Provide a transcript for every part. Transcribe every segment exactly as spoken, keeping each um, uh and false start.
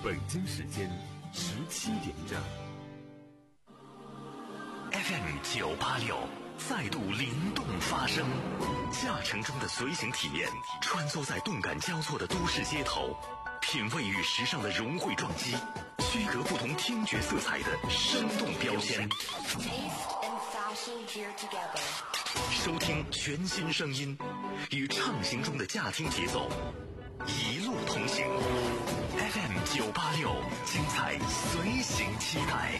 北京时间十七点整。 F M 九八六再度灵动发声，驾乘中的随行体验，穿梭在动感交错的都市街头，品味与时尚的融汇撞击，区隔不同听觉色彩的生动标签。收听全新声音，与畅行中的驾听节奏一路同行。F M 九八六，精彩随行期待。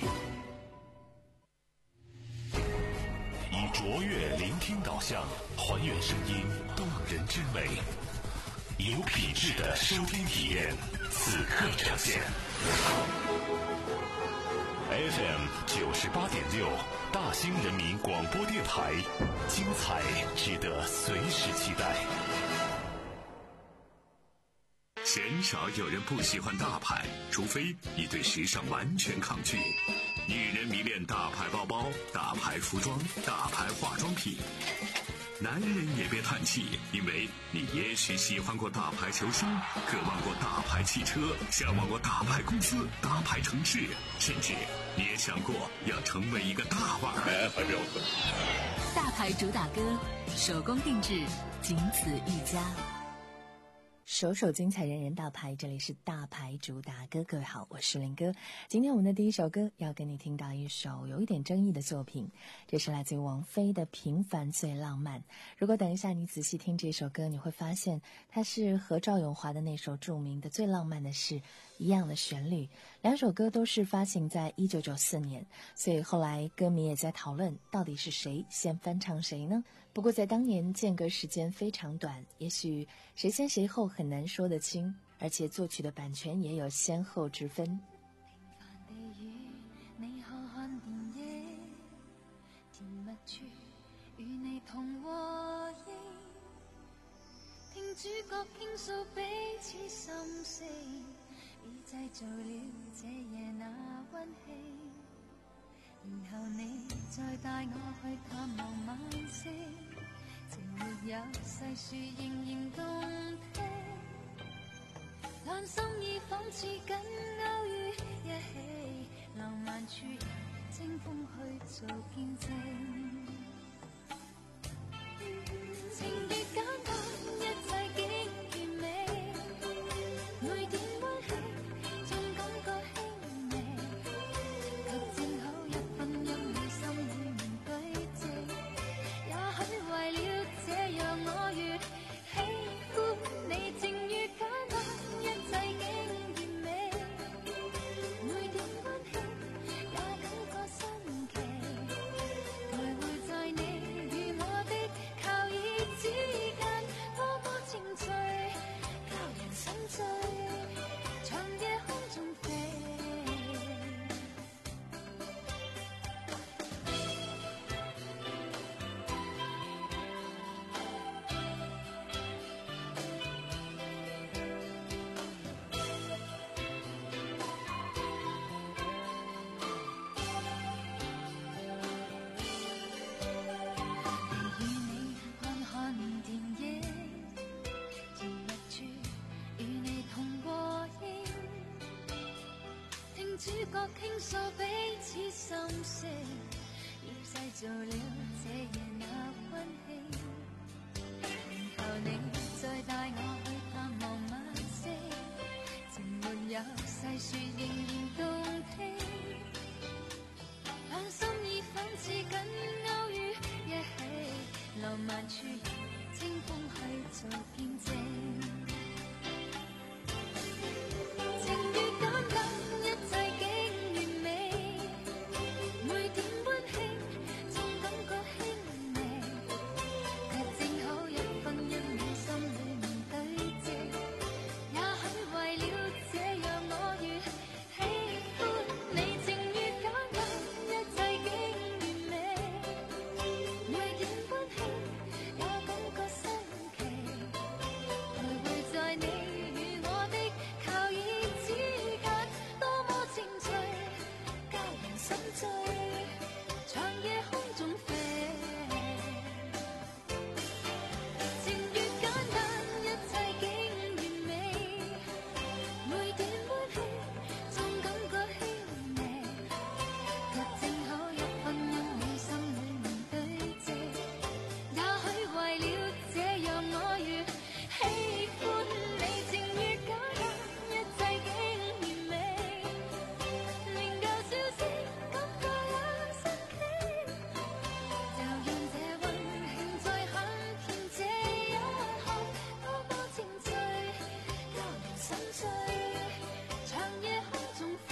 以卓越聆听导向，还原声音动人之美，有品质的收听体验，此刻呈现。F M 九十八点六，大兴人民广播电台，精彩值得随时期待。 鲜少有人不喜欢大牌，除非你对时尚完全抗拒。女人迷恋大牌包包、大牌服装、大牌化妆品。男人也别叹气，因为你也许喜欢过大牌球星，渴望过大牌汽车，向往过大牌公司、大牌城市，甚至你也想过要成为一个大腕儿。 大牌主打歌，手工定制，仅此一家。首首精彩，人人大牌，这里是大牌主打歌。各位好，我是林哥。今天我们的第一首歌要跟你听到一首有一点争议的作品，这是来自于王菲的《平凡最浪漫》。如果等一下你仔细听这首歌，你会发现它是和赵咏华的那首著名的《最浪漫的事》一样的旋律。两首歌都是发行在一九九四年，所以后来歌迷也在讨论到底是谁先翻唱谁呢？不过在当年间隔时间非常短，也许谁先谁后很难说得清，而且作曲的版权也有先后之分。 平凡地與你看看電影，甜蜜處與你同和應，聽主角傾訴彼此心聲，已製造了這夜那溫馨。然後你再帶我去探望晚星，情沒有細說仍然動聽，但心意仿似緊勾於一起，浪漫處清風去做見證，情越簡單一切竟完美，每點溫馨總感覺輕微，卻正好一分一秒心裏面對峙，也許為了這樣我越喜歡你，情越簡單一切竟完美，每點溫馨也感覺新奇，徘徊在你與我的靠椅之間，多麼情趣，教人心醉，長夜空中飛。與你看看電影，甜蜜處與你同和應，聽主角傾訴彼此心聲，已製造了這夜那溫馨。然後你再帶我去探望晚星，情沒有細說仍然動聽，但心意仿似緊勾於一起，浪漫處清風去做見證，情越簡單一切竟完美，每點溫馨總感覺輕微，卻正好一分一秒心裏面對峙，也許為了這樣我越喜歡你， 心碎，長夜空中飛。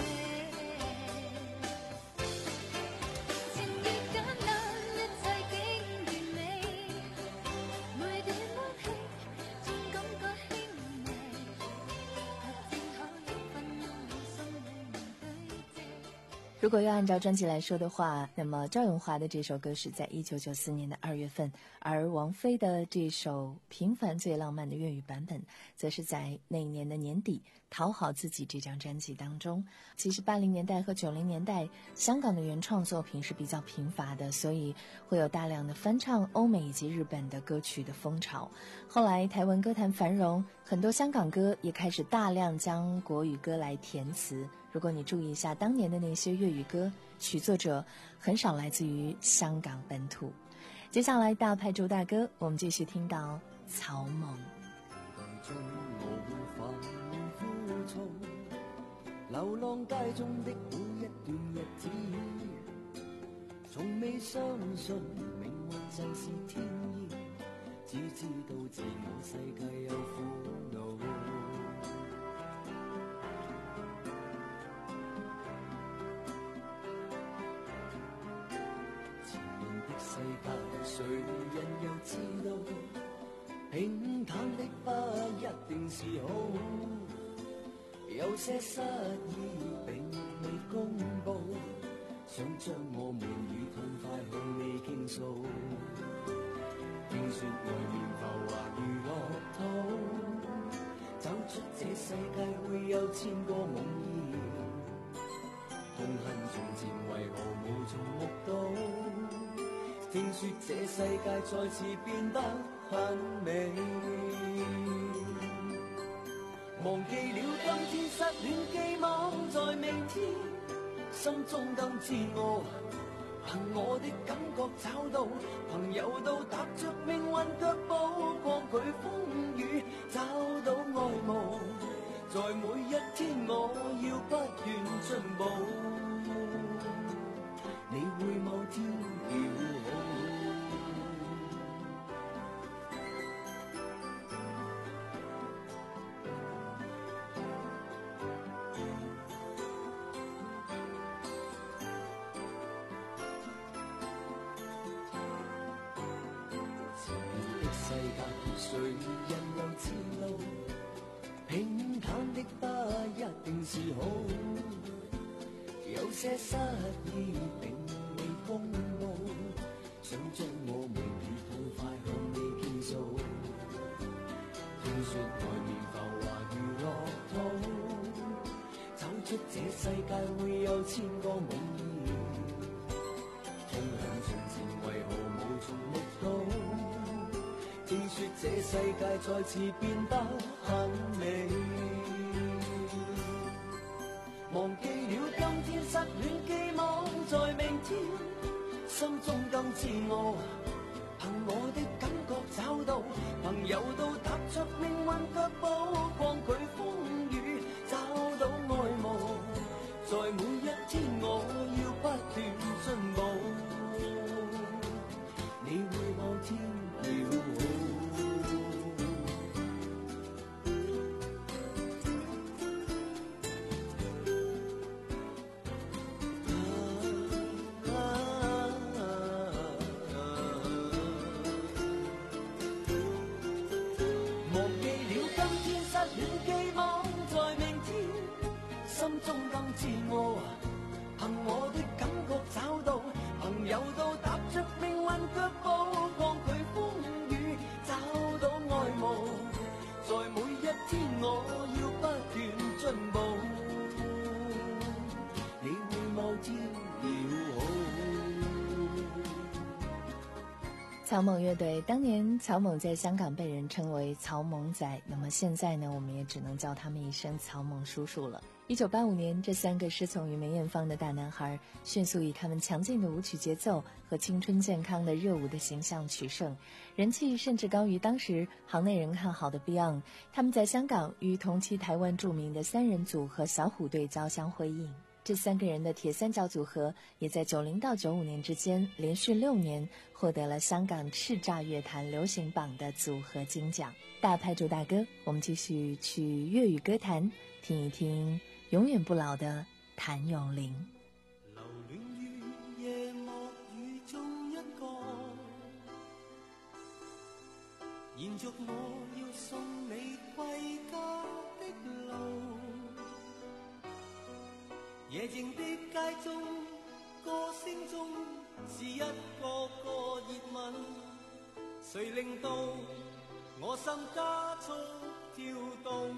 情亦簡單，一切竟完美，每段溫馨總感覺輕微，卻正可以分憂我心裏面堆積。 如果要按照专辑来说的话，那么赵咏华的这首歌是在一九九四年的二月份，而王菲的这首《平凡最浪漫》的粤语版本则是在那一年的年底《讨好自己》这张专辑当中。其实八零年代和九零年代香港的原创作品是比较贫乏的，所以会有大量的翻唱欧美以及日本的歌曲的风潮。后来台湾歌坛繁荣，很多香港歌也开始大量将国语歌来填词。如果你注意一下当年的那些粤语歌，曲作者很少来自于香港本土。接下来大牌主打歌，我们继续听到草蜢。 中我反枯燥，流浪街中的每一段日子，從未相信命運就是天意，只知道自我世界有苦惱。世界誰人又知道，平淡的不一定是好，有些失意並未公佈，想將我們與痛快向你傾訴。聽說外面浮華如樂土，走出這世界會有千個夢兒，痛恨從前為何無從目睹，聽說這世界再次變得很美，忘記了今天失戀寄望在明天，心中更自我，憑我的感覺找到朋友到踏着命運腳步，抗拒風雨找到愛慕，在每一天我要不斷進步，你會某天要好。世界誰人又知道，平淡的不一定是好，有些失意並未公佈，想將我們與痛快向你傾訴。聽說外面浮華如樂土，走出這世界會有千個夢兒，痛恨從前為何無從目睹，聽說這世界再次變得很美，忘記了今天失戀寄望在明天，心中更自我，憑我的感覺找到朋友到踏着命運腳步，抗拒風雨找到愛慕，在每一天我要不斷進步，你會某天要好。心中更自我，憑我的感覺找到朋友到踏着命運腳步，抗拒風雨找到愛慕，在每一天我要不斷進步，你會某天要好。 草蜢乐队当年，草蜢在香港被人称为草蜢仔，那么现在呢，我们也只能叫他们一声草蜢叔叔了。一九八五年，这三个师从于梅艳芳的大男孩，迅速以他们强劲的舞曲节奏和青春健康的热舞的形象取胜，人气甚至高于当时行内人看好的 Beyond。他们在香港与同期台湾著名的三人组和小虎队交相辉映。 这三个人的铁三角组合也在九零到九五年之间连续六年获得了香港叱咤乐坛流行榜的组合金奖。大牌主打歌，我们继续去粤语歌坛听一聽永遠不老的譚詠麟。 留戀於夜幕雨中一個，延續我要送你歸家的路。夜靜的街中，歌聲中是一個個熱吻，誰令到我心加速跳動？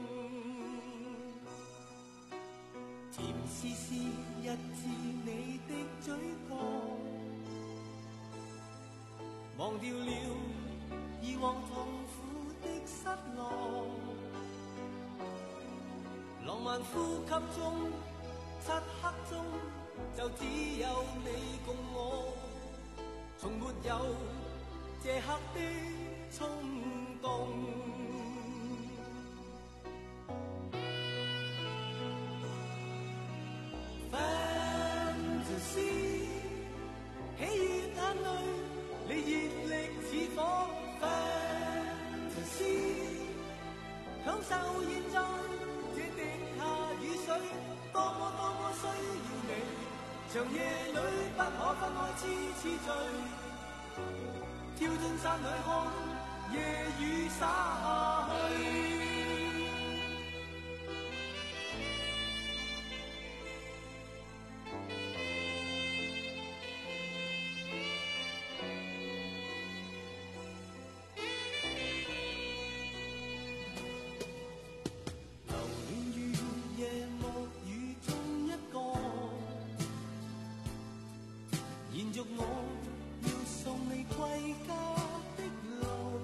甜絲絲一至你的嘴角，忘掉了以往痛苦的失落。浪漫呼吸中，漆黑中就只有你共我，從沒有這刻的衝動。Fantasy， 喜悅眼淚，你熱力似火。Fantasy， 享受現在這滴下雨水，多麼多麼需要你，長夜裏不可分開痴痴醉，跳進山裏看夜雨灑下去。延續我要送你歸家的路，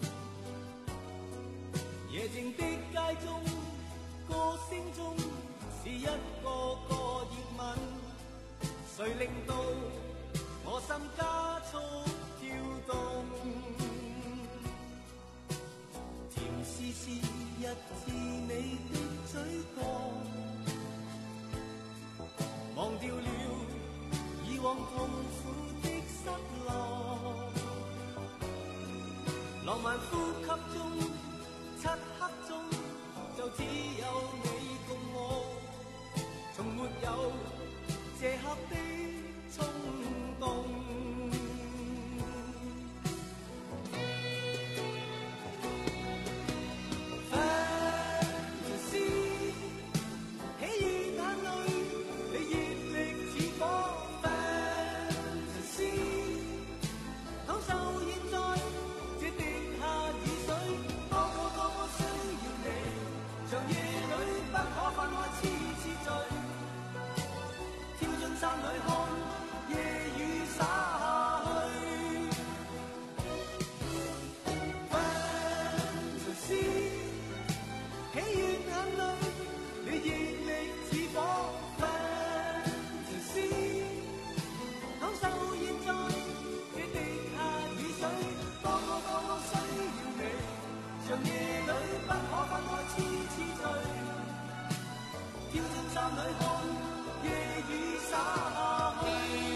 夜靜的街中，歌聲中是一個個熱吻，誰令到我心加速跳動？甜絲絲一至你的嘴角，忘掉了以往痛苦的失落，浪漫呼吸中，漆黑中就只有你共我，從沒有這刻的衝動。山裏看夜雨灑下去。Fantasy， 喜悅眼淚，你熱力似火。Fantasy， 享受現在這滴下雨水，多麼多麼需要你，長夜裏不可分開痴痴醉，跳進山裏看夜雨灑下去。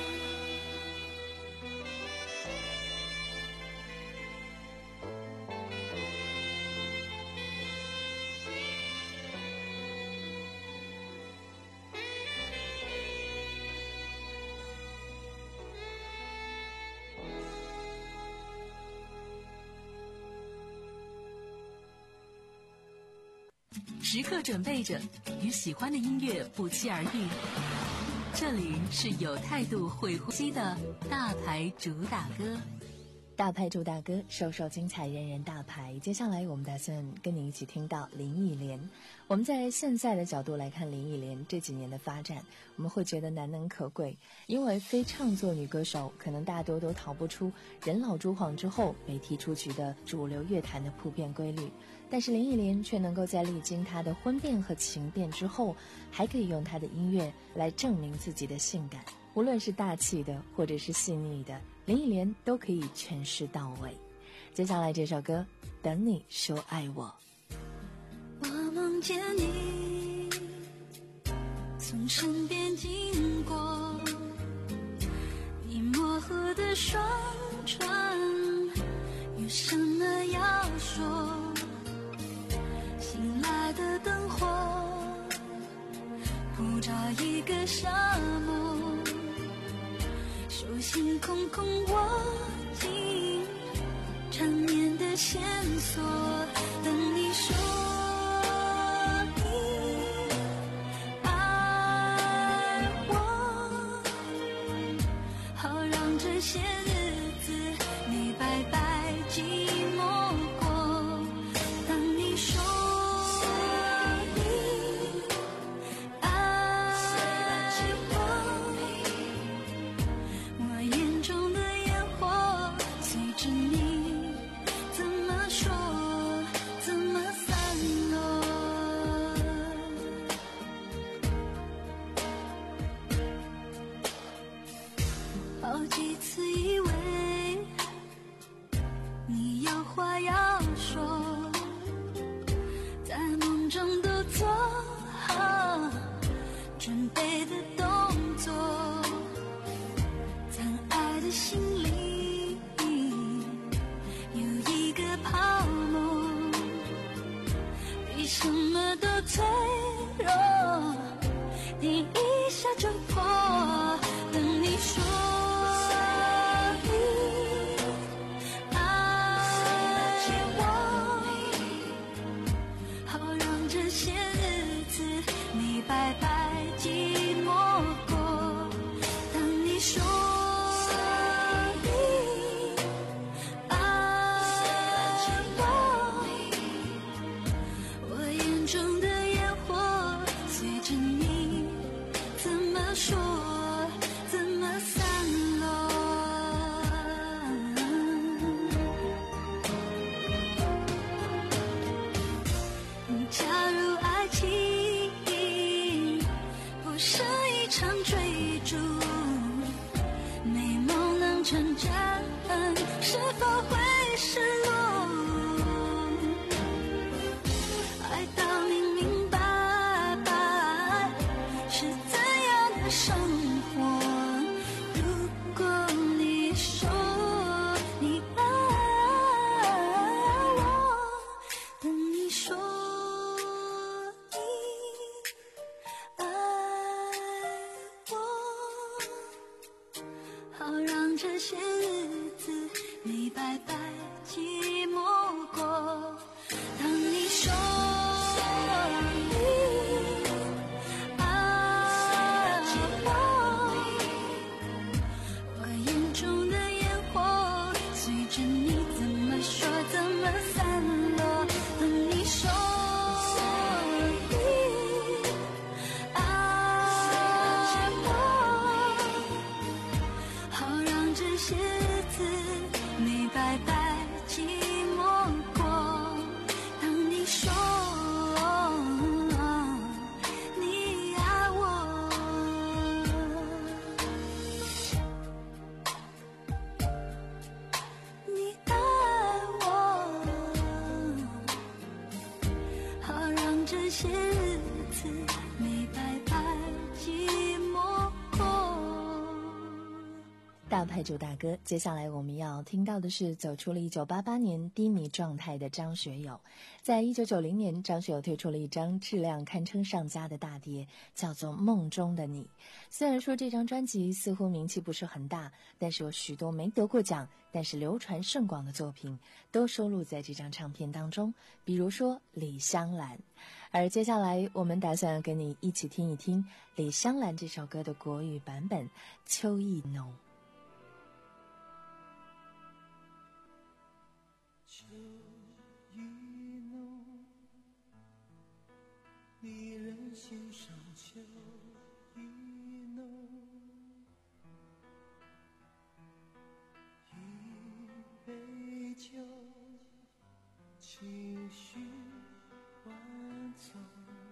时刻准备着与喜欢的音乐不期而遇。这里是有态度会呼吸的大牌主打歌。大牌主打歌，首首精彩，人人大牌。接下来我们打算跟你一起听到林忆莲。我们在现在的角度来看林忆莲这几年的发展，我们会觉得难能可贵，因为非唱作女歌手可能大多都逃不出人老珠黄之后被踢出局的主流乐坛的普遍规律，但是林忆莲却能够在历经她的婚变和情变之后，还可以用她的音乐来证明自己的性感，无论是大气的或者是细腻的，林忆莲都可以诠释到位。接下来这首歌，等你说爱我。 我梦见你， 从身边经过，你模糊的双唇，有什么要说？醒来的灯火普照一个沙漠，手心空空握紧缠绵的线索，等你说你爱我，好让这些日子你白白寂寞过。当你说你爱我，我眼中的烟火随着你怎么说怎么散落。好几次以为你有话要说，在梦中都做好准备的动作，在爱的心里有一个泡沫，比什么都脆弱，你一下就破。等你说你爱我，好让这些日子你白白寂寞过。当你说你爱我，我眼中的烟火随着你怎么说怎么散落。假如爱情不是一场追逐，美梦能成真，是否会失落？爱到明明白白是怎样的生活。如果你说你爱我，等你说你爱我，好让这些日子你白白寂寞过。当你说你爱我，我眼中的烟火随着你怎么说怎么散落。等你说你爱我，好让这些日子你白白寂寞过。当你说你爱我，你爱我，好让这些日子你白白寂寞过。 大牌主打歌，接下来我们要听到的是走出了一九八八年低迷状态的张学友。在一九九零年，张学友推出了一张质量堪称上佳的大碟，叫做《梦中的你》。虽然说这张专辑似乎名气不是很大，但是有许多没得过奖但是流传甚广的作品都收录在这张唱片当中，比如说《李香兰》。而接下来我们打算跟你一起听一听李香兰这首歌的国语版本《秋意浓》。 秋意浓，离人心上秋意浓，一杯酒，情绪万种，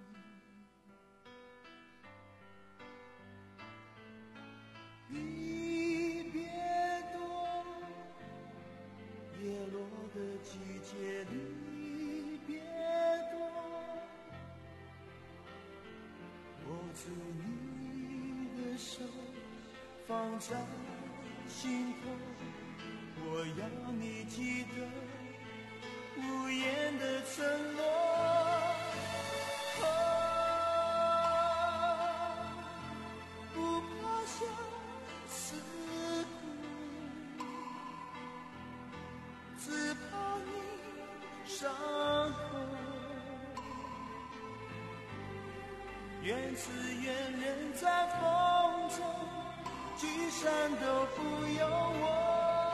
离别多，叶落的季节离别多，我祝你放在心头，我要你记得无言的承诺。哦，不怕相思苦，只怕你伤口。愿此愿人在风中，聚散都不由我。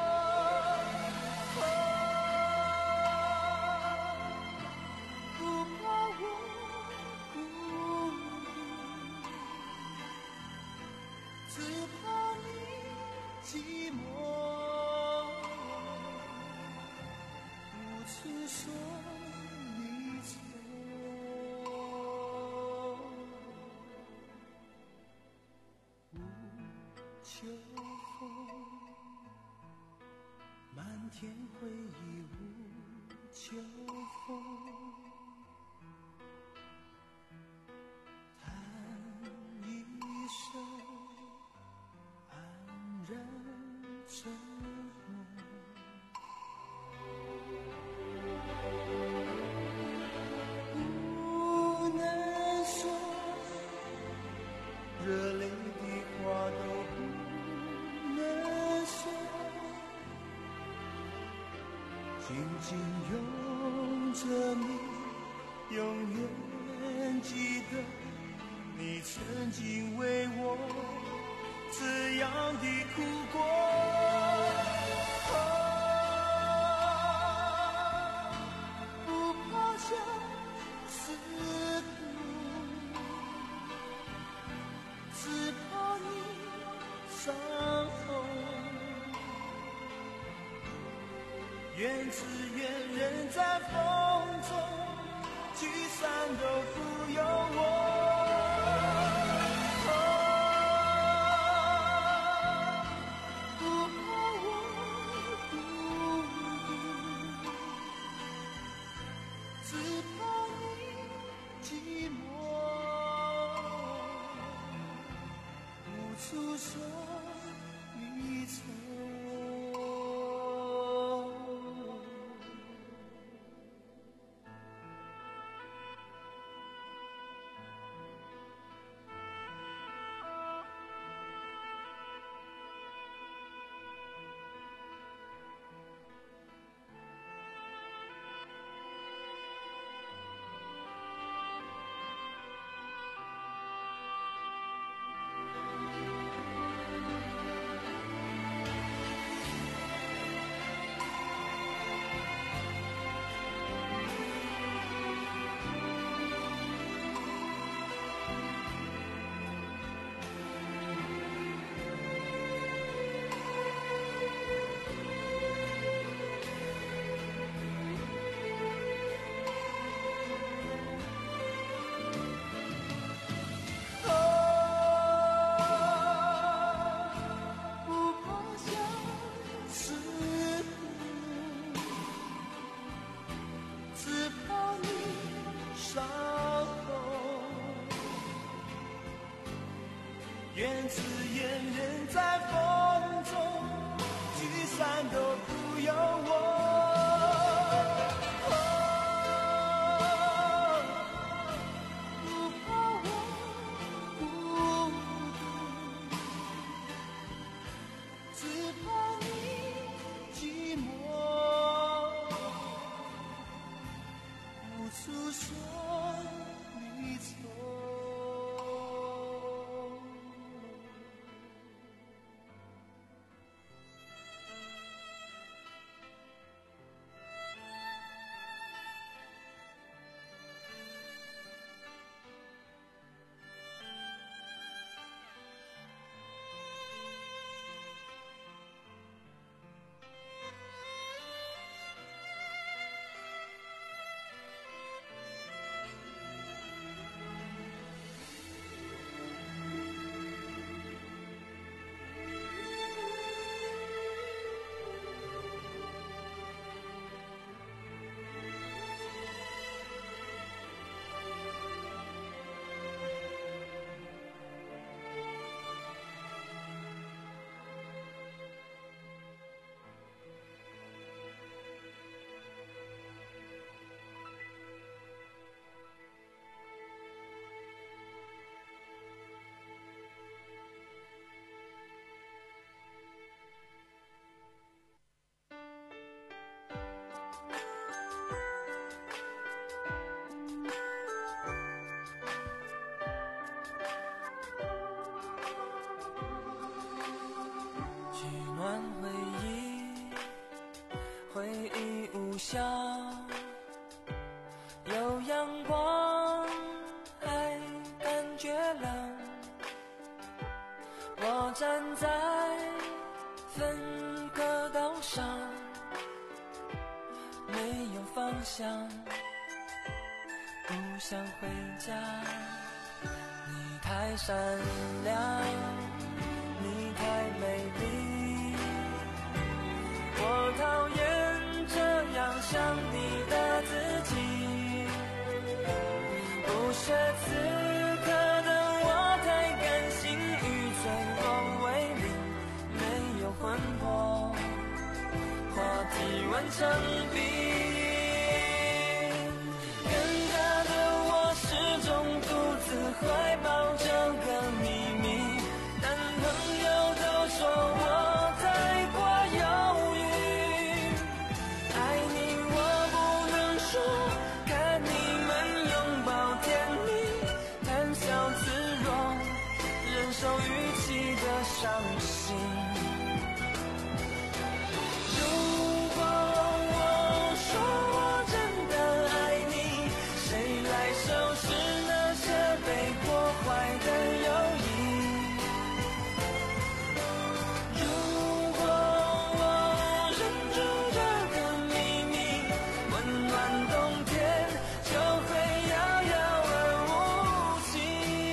秋风，漫天回忆无秋风，叹一声安然成梦。不能说热泪的话都不能说，紧紧拥着你，永远记得你曾经为我这样的哭过。哦，不怕相思苦，只怕你伤痛。愿只愿人在风中，聚散都不由我。诉说离愁。愿只愿人在风中，聚散都不由我。不怕我孤独，只怕你寂寞，无处说离愁。 向，不想回家。你太善良，你太美丽，我讨厌这样想你的自己。不屑此刻的我太感性，与脆弱为邻，没有魂魄，话题完成冰。怀抱这个秘密，男朋友都说我太过犹豫，爱你我不能说，看你们拥抱甜蜜，谈笑自若，忍受语气的伤心。如果我说我真的爱你，谁来收拾那些被破坏的友谊？如果我忍住这个秘密，温暖冬天就会遥遥而无期。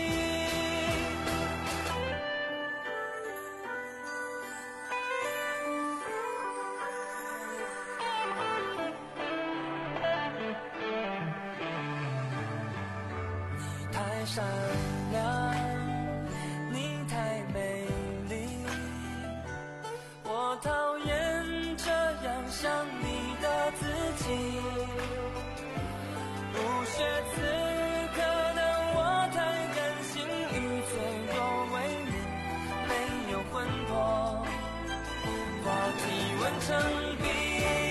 你太善良，你太美丽，我讨厌这样想你的自己。不屑此刻的我太感性，与脆弱为邻，没有魂魄，话题完成冰。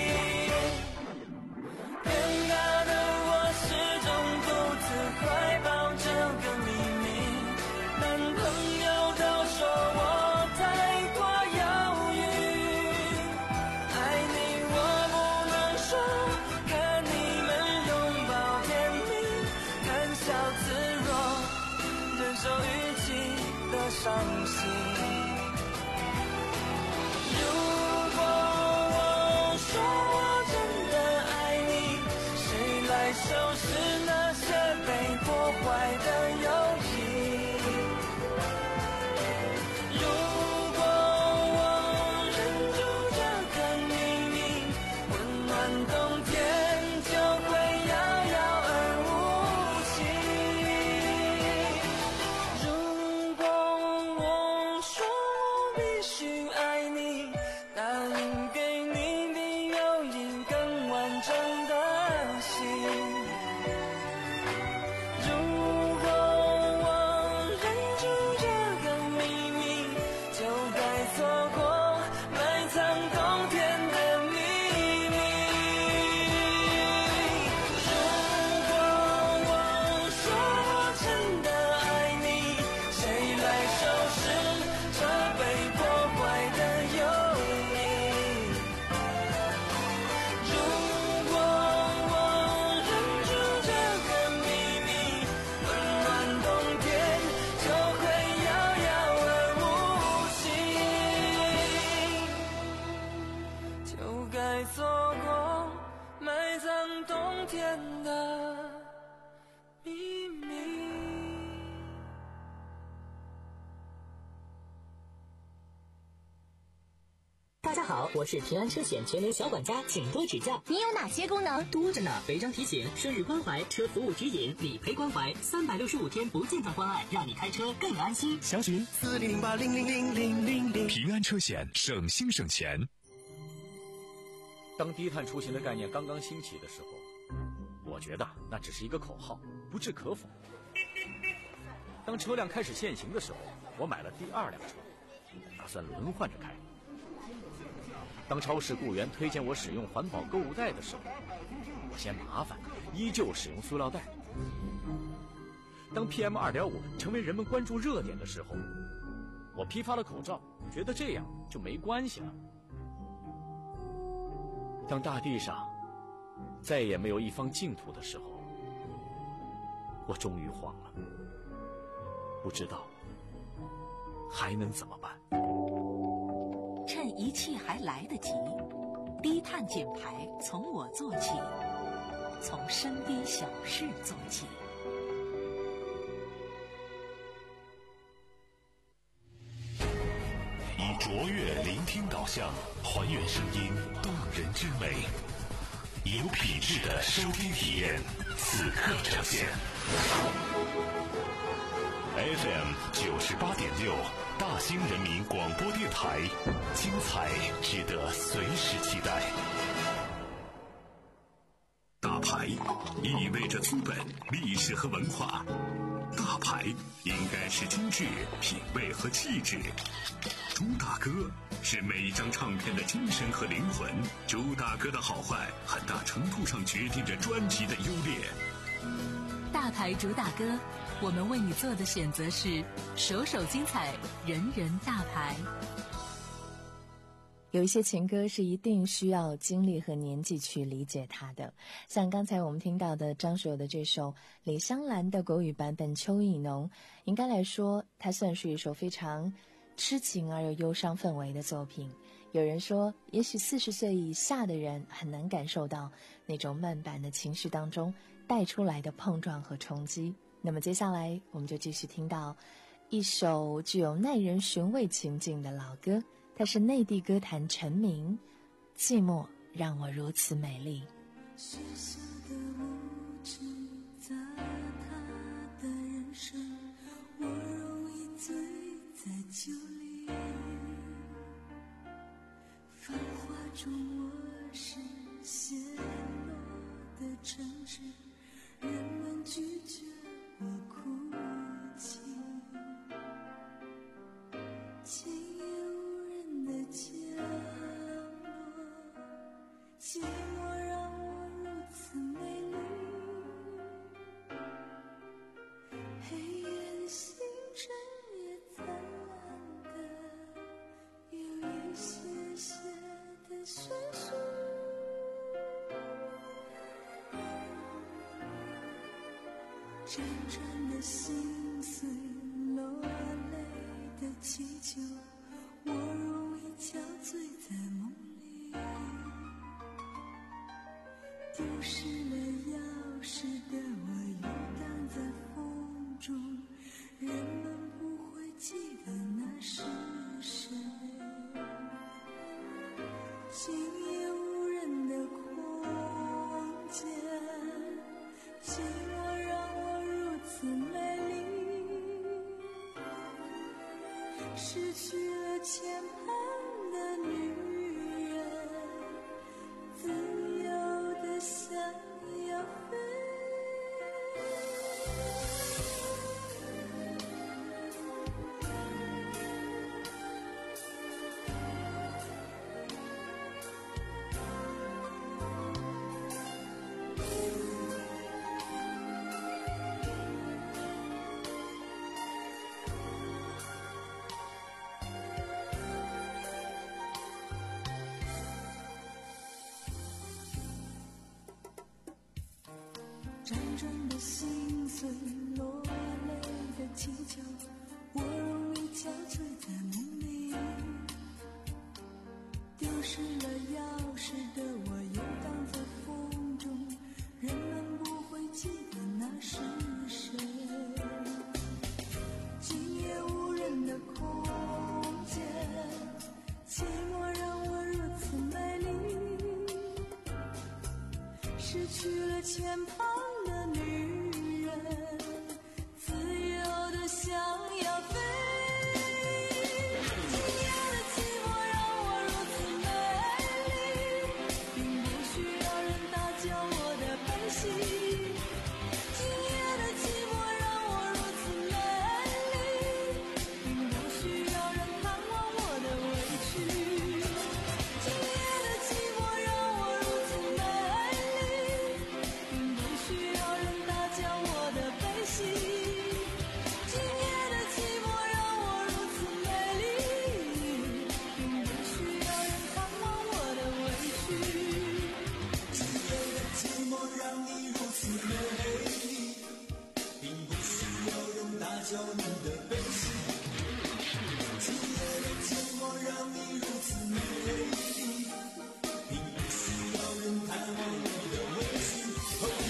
尴尬的我始终独自怀抱这个秘密，男朋友都说我太过犹豫，爱你我不能说，看你们拥抱甜蜜，谈笑自若，忍受语气的伤心。如果我说我真的爱你，谁来收拾那些被破坏的友谊？如果我忍住这个秘密，温暖冬天就会遥遥而无期。如果我说我必须爱你，答应给你比友谊更完整的心。如果我忍住这个秘密，就该错过埋藏冬天的秘密。如果我说我真的爱你，谁来收拾这被破坏的友谊？如果我忍住这个秘密，温暖冬天就会遥遥而无期，就该错过埋藏冬天的秘密。 大家好，我是平安车险全能小管家，请多指教。 你有哪些功能？ 多着呢，违章提醒、生日关怀、车服务指引、理赔关怀，三百六十五天不间断关爱，让你开车更安心。 详询四零零八零零零零零零。平安车险，省心省钱。 当低碳出行的概念刚刚兴起的时候，我觉得那只是一个口号，不置可否。当车辆开始限行的时候，我买了第二辆车，打算轮换着开。当超市雇员推荐我使用环保购物袋的时候，我嫌麻烦，依旧使用塑料袋。当 P M 二点五 成为人们关注热点的时候，我批发了口罩，觉得这样就没关系了。当大地上再也没有一方净土的时候，我终于慌了，不知道还能怎么办。 趁一切还来得及，低碳减排从我做起。 从身边小事做起。 以卓越聆听导向，还原声音动人之美，有品质的收听体验，此刻呈现。F M 九十八点六，大兴人民广播电台，精彩值得随时期待。 大牌意味着资本、历史和文化，大牌应该是精致、品味和气质。朱大哥是每一张唱片的精神和灵魂，朱大哥的好坏很大程度上决定着专辑的优劣。 大牌主打歌，我们为你做的选择是首首精彩，人人大牌。有一些情歌是一定需要经历和年纪去理解它的，像刚才我们听到的张学友的这首李香兰的国语版本《秋意浓》，应该来说它算是一首非常痴情而又忧伤氛围的作品。有人说，也许四十岁以下的人很难感受到那种慢板的情绪当中带出来的碰撞和冲击。那么接下来我们就继续听到一首具有耐人寻味情境的老歌，它是内地歌坛成名，寂寞让我如此美丽。 学校的无知砸他的人生，我容易醉在酒里，繁华中我是陷落的城市，人们拒绝我哭泣，今夜无人的角落，寂寞让我如此美丽，黑夜的星辰也灿烂的有一些些的宣誓，辗转的心碎，落泪的祈求，我容易憔悴在梦里，丢失了钥匙的我游荡在风中，人们不会记得那是谁，今夜无人的空间，寂寞让我如此美丽，失去了牵绊的女人，自由的想要飞。辗转的心碎，落泪的祈求，我容易憔悴在梦里，丢失了钥匙的我游荡在风中，人们不会记得那是谁，今夜无人的空间，寂寞让我如此美丽，失去了牵绊的女人，自由的想要飞。今夜的寂寞让我如此美丽，并不需要人打搅我的悲喜。今夜的寂寞让我如此美丽，并不需要人看望我的委屈。今夜的寂寞让我如此美丽，并不需要人打搅我的悲喜。今夜的寂寞让我如此美丽，并不需要人看望我的委屈。 今夜的寂寞让你如此美丽，并不需要人打搅你的悲喜。今夜的寂寞让你如此美丽，并不需要人看望你的委屈。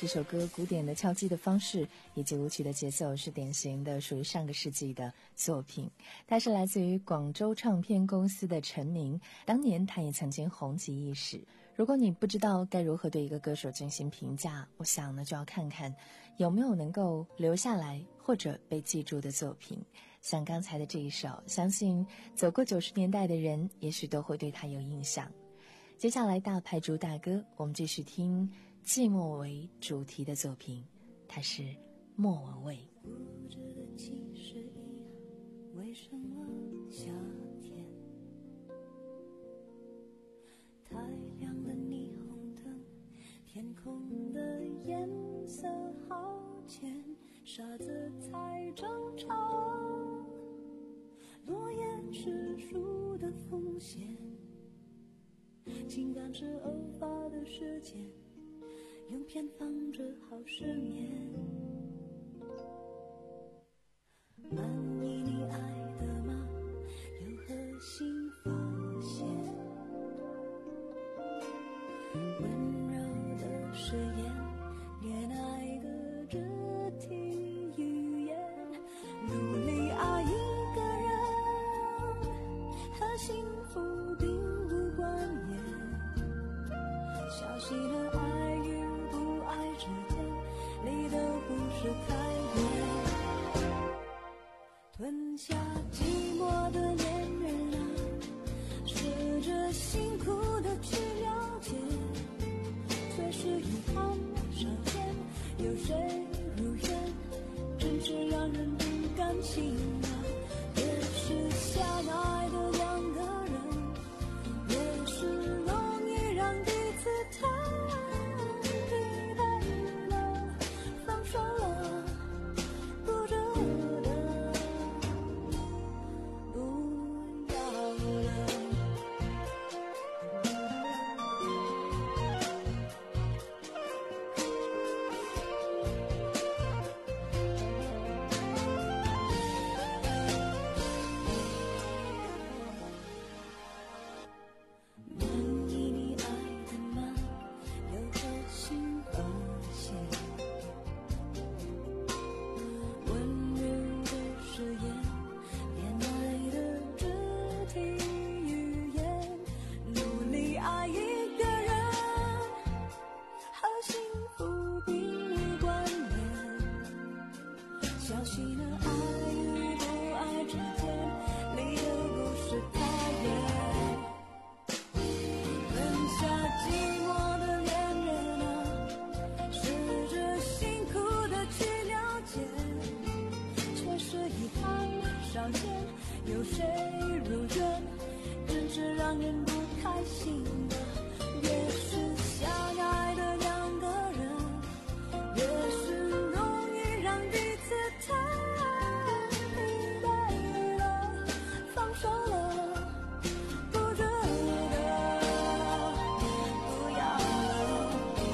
首歌古典的敲击的方式以及舞曲的节奏是典型的属于上个世纪的作品。它是来自于广州唱片公司的陈明，当年他也曾经红极一时。如果你不知道该如何对一个歌手进行评价，我想呢就要看看有没有能够留下来或者被记住的作品。像刚才的这一首，相信走过九十年代的人也许都会对他有印象。接下来大牌主打歌，我们继续听寂寞为主题的作品，它是莫文蔚。 不知的其实一样，为什么夏天太亮的霓虹灯，天空的颜色好浅，傻子才正常，落叶是树的风险，情感是偶发的事件，用偏方治好失眠，满意你爱的吗？有何新发现？温柔的誓言，恋爱的肢体语言，努力爱一个人，和幸福并无关联，小心的爱与不爱之间，离得不是太远，吞下寂寞的恋人啊，试着辛苦的去了解，却是遗憾少见，有谁如愿，真是让人不甘心啊，越是相爱的两个人，越是容易让彼此太疲惫了，放手了，不值得，不要了。满意你爱的吗？有何新发现？温柔的誓言，恋爱的肢体语言，努力爱一个人，和幸福并无关联，小心的爱与不爱之间，离得不是太远，吞下寂寞的恋人啊，试着辛苦的去了解，却是遗憾少见，有谁如愿，真是让人不开心啊，越是相爱的两个人，越是容易让彼此太疲惫了，放手了，不值得，不要了，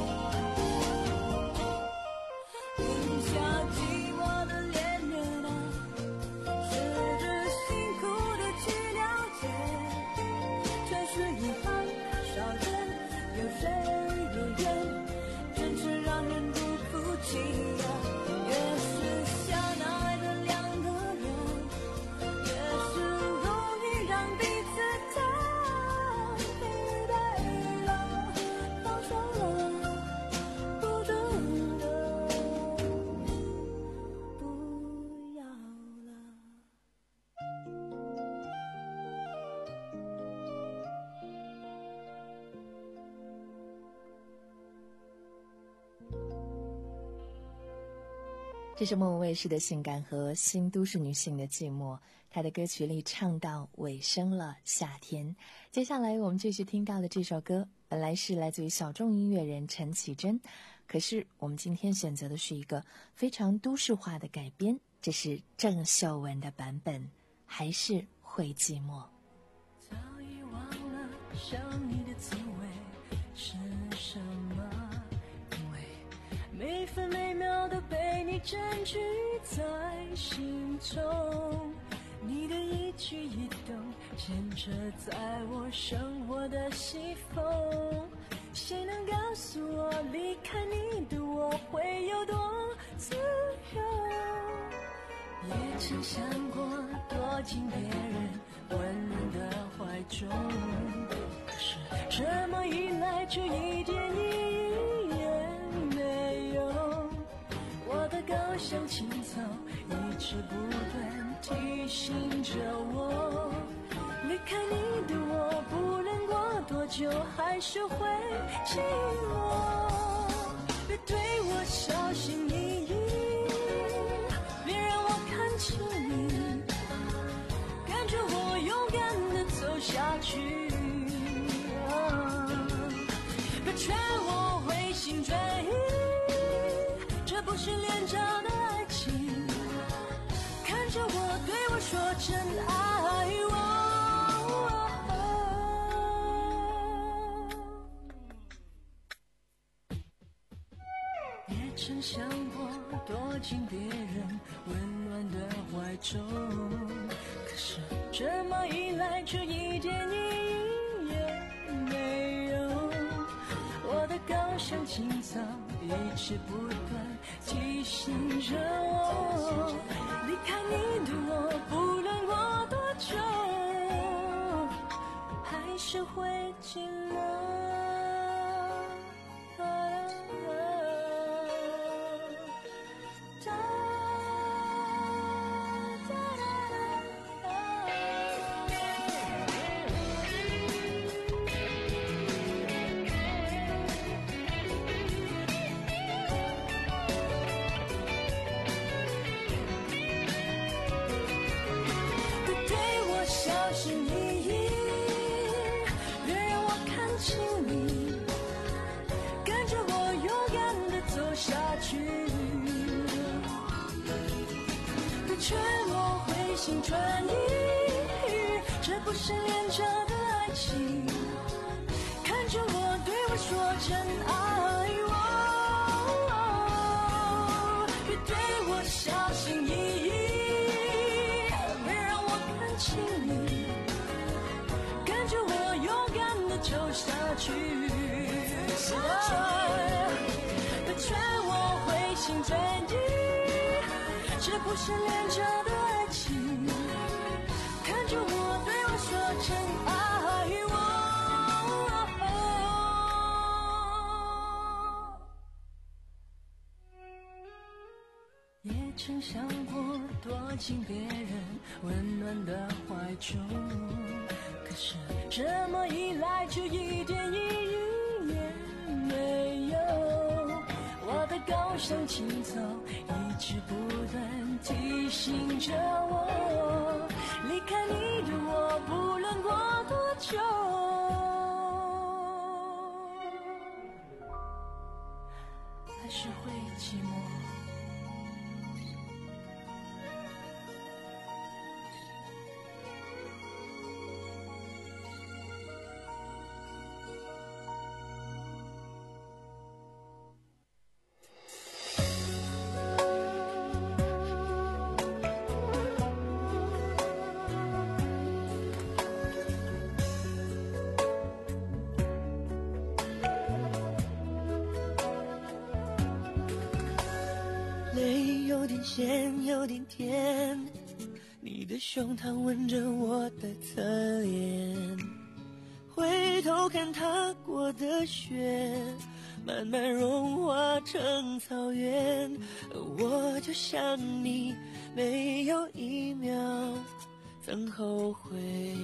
吞下寂寞的恋人啊，试着辛苦的去了解，却是遗憾少见，有谁如愿，真是让人不服气啊，越是相爱的两个人，越是容易让彼此太疲惫了，放手了，不值得，不要了。 这是莫文蔚式的性感和新都市女性的寂寞，她的歌曲里唱到尾声了夏天。接下来我们继续听到的这首歌，本来是来自于小众音乐人陈绮贞，可是我们今天选择的是一个非常都市化的改编，这是郑秀文的版本，还是会寂寞。 早已忘了想你的滋味是什么，因为每分每秒都被你占据在心中，你的一举一动牵扯在我生活的西风， 谁能告诉我，离开你的我会有多自由？也曾想过躲进别人温暖的怀中，可是这么一来就一点意义也没有。我的高尚情操一直不断提醒着我，离开你的我不论过多久还是会寂寞。别对我小心翼翼，别让我看清你，跟着我勇敢地走下去。别劝我回心转意，这不是廉价的爱情，看着我对我说真爱我。也曾想过躲进别人温暖的怀中，可是这么一来就一点意义也没有。我的高尚情操一直不断提醒着我，离开你的我不论过多久还是会寂寞。劝我回心转意，这不是廉价的爱情，看着我对我说真爱我。别对我小心翼翼，别让我看清你，跟着我勇敢地走下去。别劝我回心转意，这不是廉价的爱情，看着我对我说真爱我。也曾想过躲进别人温暖的怀中，可是这么一来就一点意义也没有。我的高尚情操一直不断提醒着我，离开你的我不论过多久还是会寂寞。 泪有点咸，有点甜，你的胸膛吻着我的侧脸，回头看踏过的雪，慢慢融化成草原，我就像你，没有一秒曾后悔。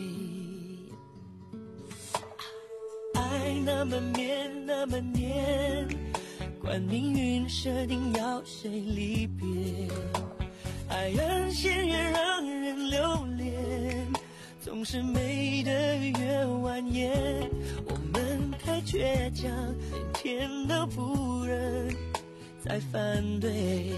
爱那么绵，那么黏，管命运设定要谁离别，爱越咸越让人留恋，总是美得越蜿蜒。我们太倔强，连天都不忍再反对。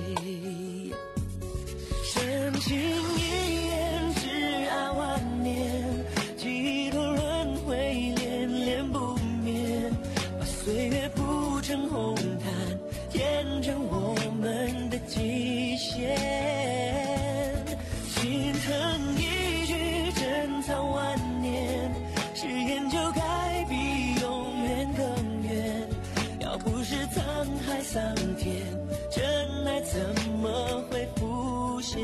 深情一眼，挚爱万年，几多轮回恋恋不灭，把岁月铺成红毯，填成我们的极限。心疼一句珍藏万年，誓言就该比永远更远。 桑田，真爱怎么会浮现？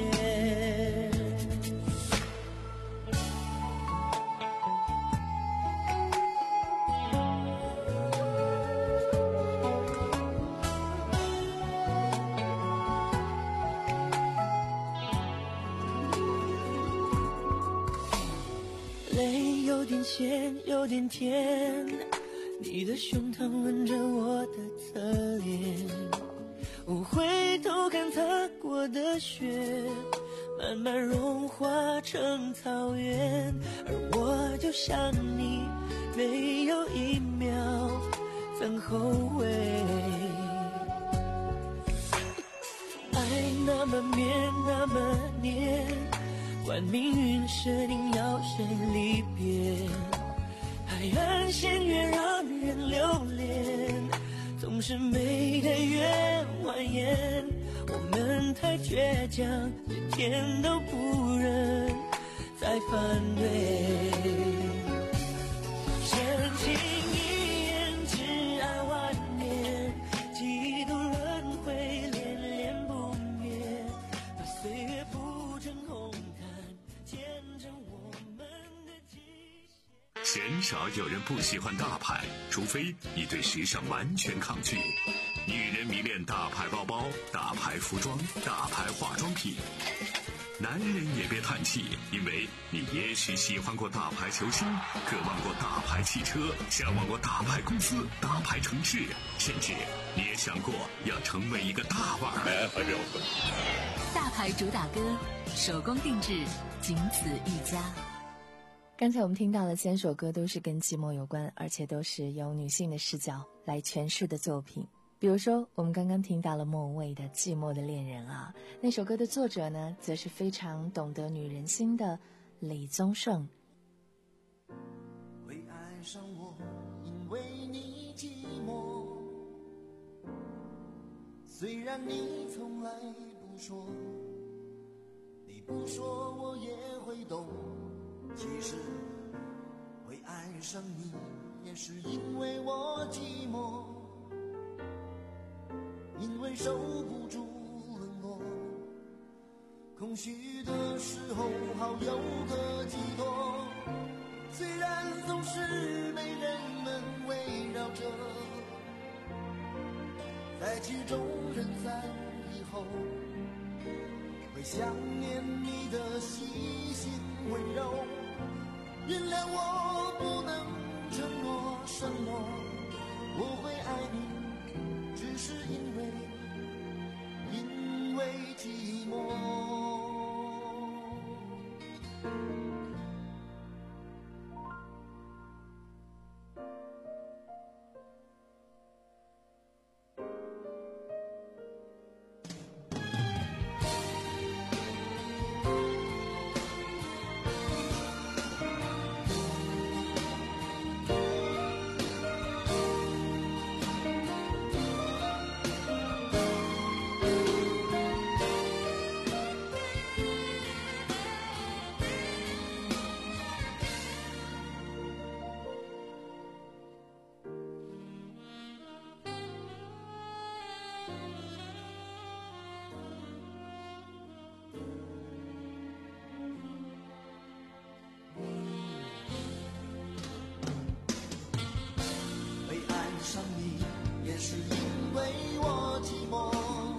泪有点咸，有点甜，你的胸膛吻着我的侧脸，我回头看踏过的雪，慢慢融化成草原，而我就像你，没有一秒曾后悔。爱那么绵，那么黏，管命运设定要谁离别，海岸线越让人留恋，总是美的越蜿蜒，我们太倔强，连天都不忍再反对。深情一眼，挚爱万年，几度轮回恋恋不灭，把岁月铺成红毯，见证我们的极限。 鲜少有人不喜欢大牌，除非你对时尚完全抗拒。女人迷恋大牌包包、大牌服装、大牌化妆品。男人也别叹气，因为你也许喜欢过大牌球星，渴望过大牌汽车，向往过大牌公司、大牌城市，甚至你也想过要成为一个大腕儿。 大牌主打歌，手工定制，仅此一家。刚才我们听到的三首歌都是跟寂寞有关，而且都是由女性的视角来诠释的作品。比如说我们刚刚听到了莫文蔚的《寂寞的恋人》啊，那首歌的作者呢，则是非常懂得女人心的李宗盛。 会爱上我，因为你寂寞，虽然你从来不说，你不说我也会懂，其实会爱上你也是因为我寂寞，因为守不住冷落，空虚的时候好有个寄托，虽然总是被人们围绕着，在曲终人散以后，会想念你的细心温柔，原谅我不能承诺什么，我会爱你，只是因为因为寂寞。上你也是因为我寂寞，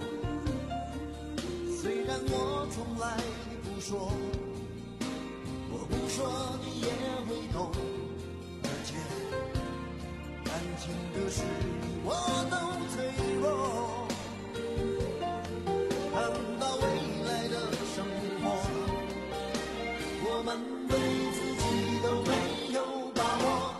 虽然我从来不说，我不说你也会懂，而且感情的事我都脆弱，谈到未来的生活，我们对自己都没有把握，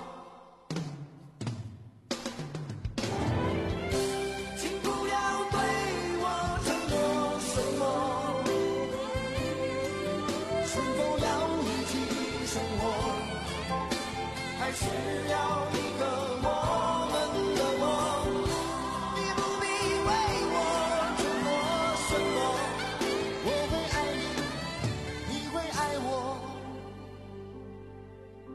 是要一个我们的我，你不必为我承诺什么，我会爱你，你会爱我，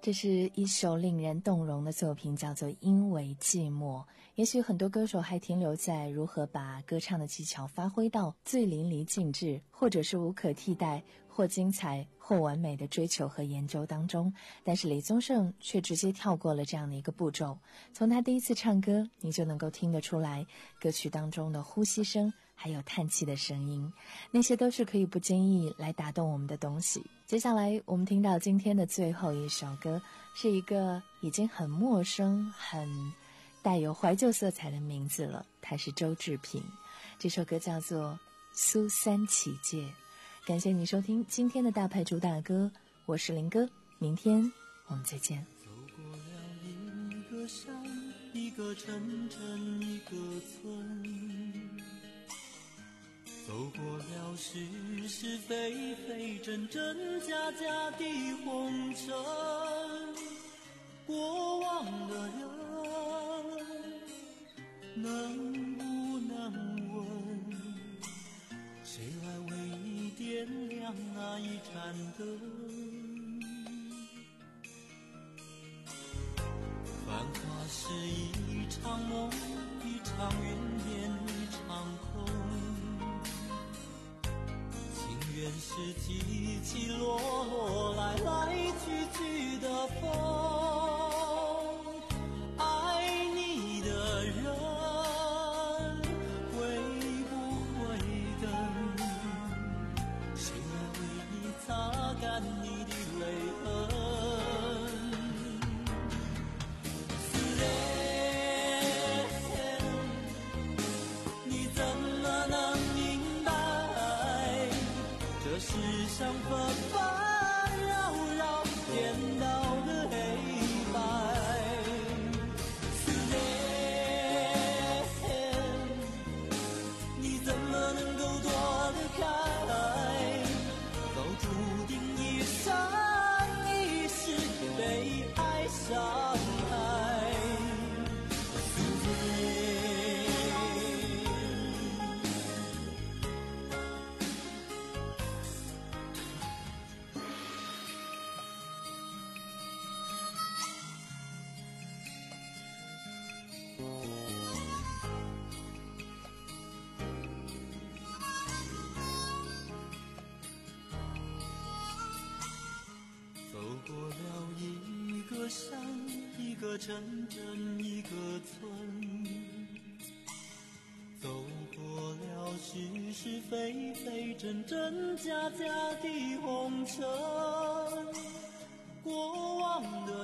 这是一首令人动容的作品，叫做《因为寂寞》。也许很多歌手还停留在如何把歌唱的技巧发挥到最淋漓尽致，或者是无可替代，或精彩，或完美的追求和研究当中，但是李宗盛却直接跳过了这样的一个步骤。从他第一次唱歌，你就能够听得出来，歌曲当中的呼吸声还有叹气的声音，那些都是可以不经意来打动我们的东西。接下来我们听到今天的最后一首歌，是一个已经很陌生很带有怀旧色彩的名字了，它是周志平。这首歌叫做《苏三起解》。感谢你收听今天的大牌主打歌，我是林哥，明天我们再见。 走过了一个山，一个城镇，一个村，走过了是是非非，真真假假的红尘。过往的人能不能问，谁来为你点亮那一盏灯？繁华是一场梦，一场云烟，一场空。情缘是起起落落，来来去去的风。爱你的人会不会等？谁来为你擦干你的泪痕？思念，你怎么能明白？这世上纷纷扰扰，颠倒的黑白。思念，你怎么能够躲得开？早注定一生一世被爱伤害。思念，走过了一个山，一个城镇，一个村，走过了是是非非，真真假假的红尘。过往的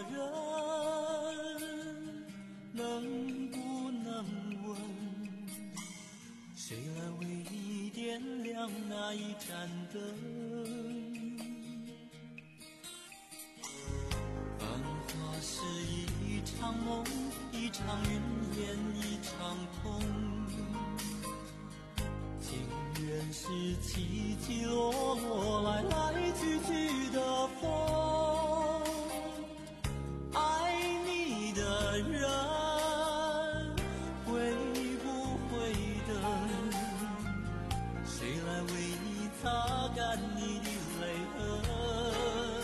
人能不能问，谁来为你点亮那一盏灯？是一场梦，一场云烟，一场空。情缘是起起落落，来来去去的风。爱你的人会不会等？谁来为你擦干你的泪痕？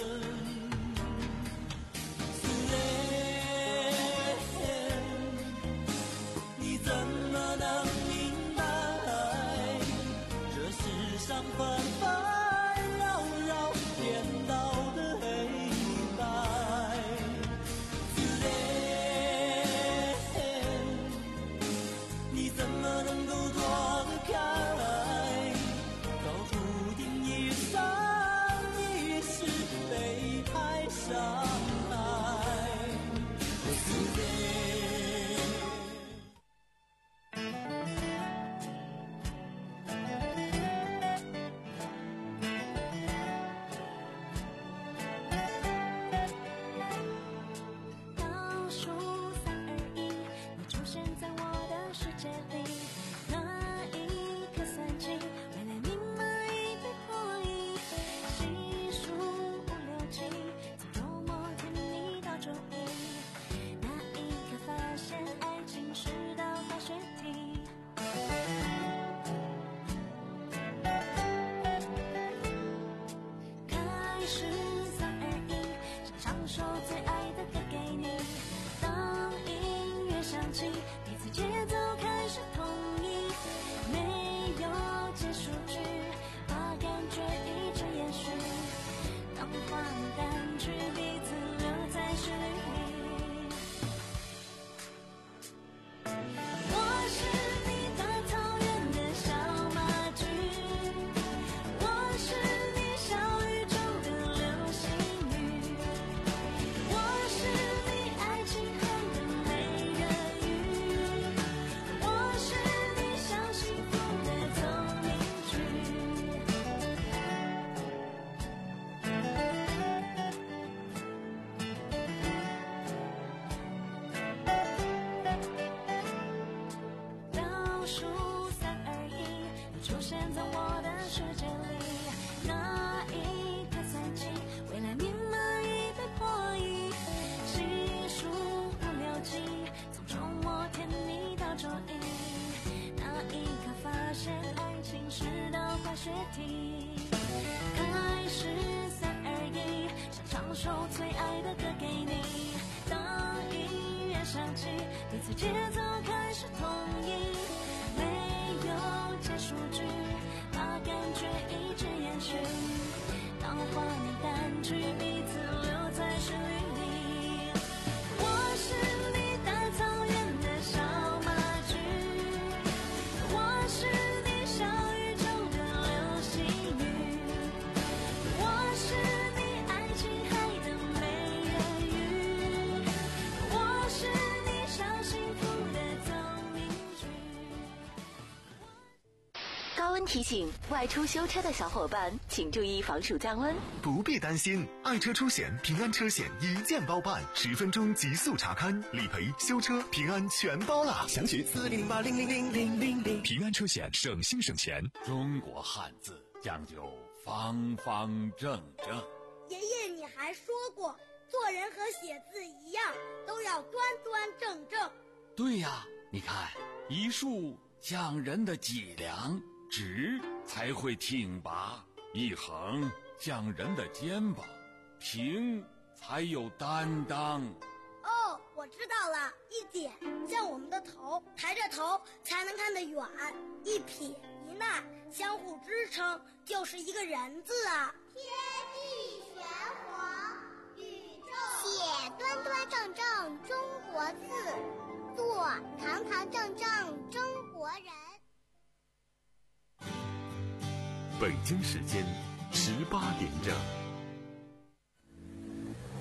纷纷扰扰，颠倒的黑白。思念，你怎么能够躲得开？早注定一生一世被爱伤害。思念。 起，彼此节奏开始统一，没有结束句，把感觉一直延续，当花淡去，彼此留在旋律里。我是你大草原的小马驹，我是你小雨中的流星雨，我是你爱琴海的美人鱼，我是你小幸福的奏鸣曲。倒数三二一，你出现在我的世界里，那一刻算起，未来密码已被破译，细数五六七，从周末甜蜜到周一，那一刻发现爱情是道化学题。开始三二一，想唱首最爱的歌给你，当音乐响起，彼此节奏开始统一，没有结束句，把感觉一直延续，当画面淡去，彼此留在旋律里。我是你大草原的小马驹，我是你小宇宙的流星雨，我是你爱琴海的美人鱼，我是你小幸福的奏鸣曲。 高温提醒：外出修车的小伙伴，请注意防暑降温。 不必担心，爱车出险平安车险一键包办，十分钟极速查勘、理赔、修车，平安全包了。详询四零零八零零零零零零。平安车险，省心省钱。 中国汉字讲究方方正正。 爷爷，你还说过，做人和写字一样，都要端端正正。 对呀，你看，一竖讲人的脊梁，直才会挺拔；一横讲人的肩膀，平才有担当。 哦，我知道了，一点像我们的头，抬着头才能看得远；一撇一捺相互支撑，就是一个人字啊。 天地玄黄，宇宙写端端正正中国字，做堂堂正正中国人。 北京时间十八点整。